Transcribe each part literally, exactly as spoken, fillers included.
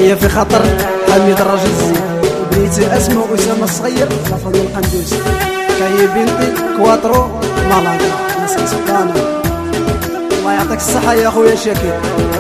تحية في خاطر حميد الراجل الزين، وبنيتي اسمه أسامة الصغير لافضل القندوسي، كاي بنتي كواترو مالاكا ناس سلطانة. الله يعطيك الصحة يا خويا شاكر.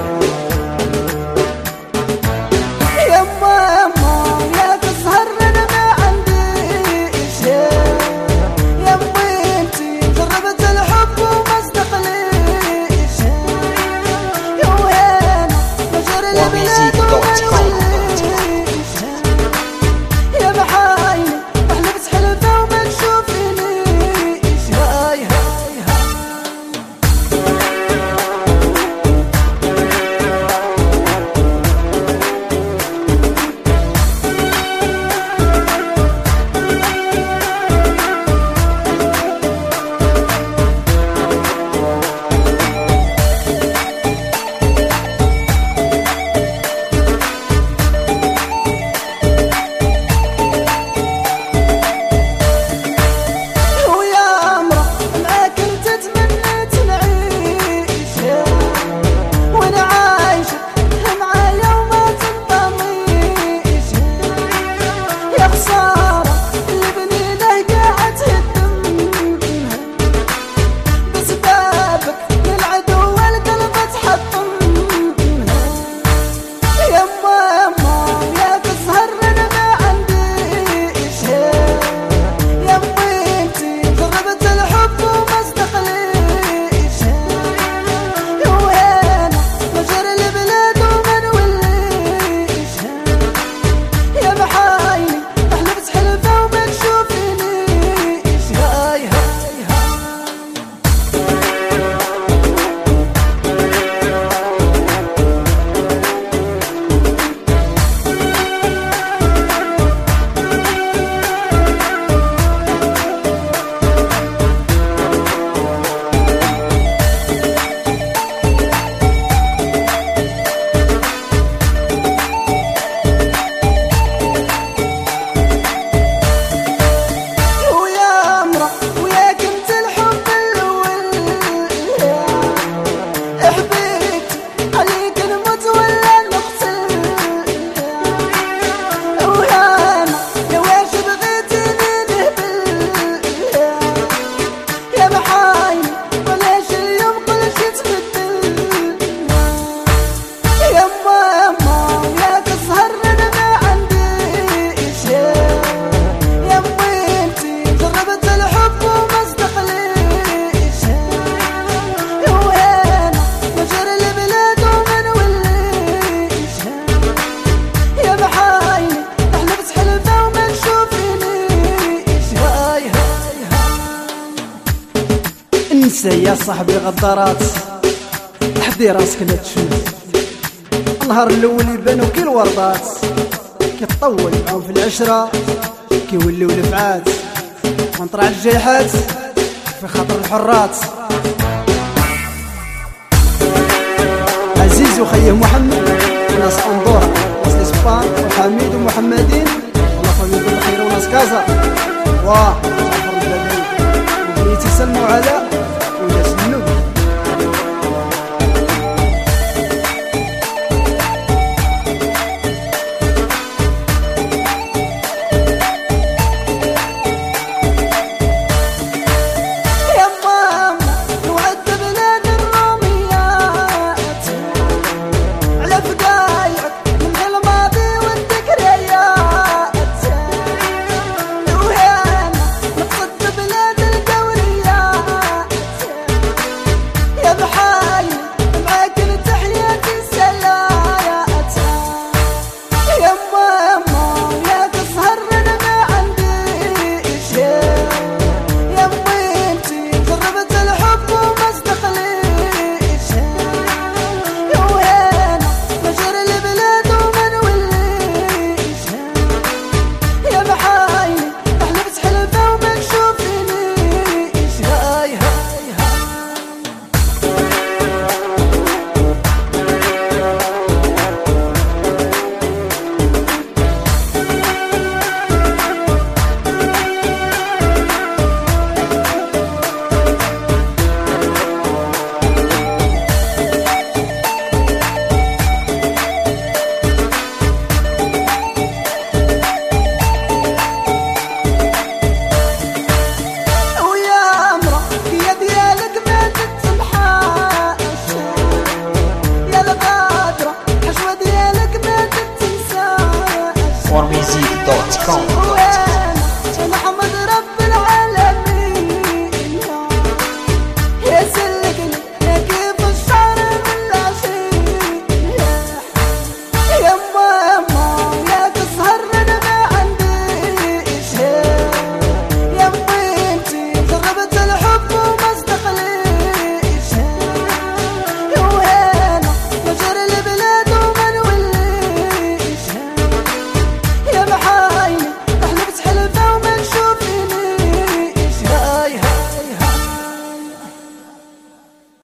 انسى يا صاحبي غدارات، حدي راسك لا تشوف. النهار الاول يبانو كي الوردات، كيطول معاهم في العشرة كيوليو لفعات، ونطرع الجيحات في خاطر الحرات. عزيز وخيه محمد وناس اندورا وناس اسبان وحميد ومحمدين والله فمي بالخير وناس كازا واه جعفر البلدي وبنيتي سلموا على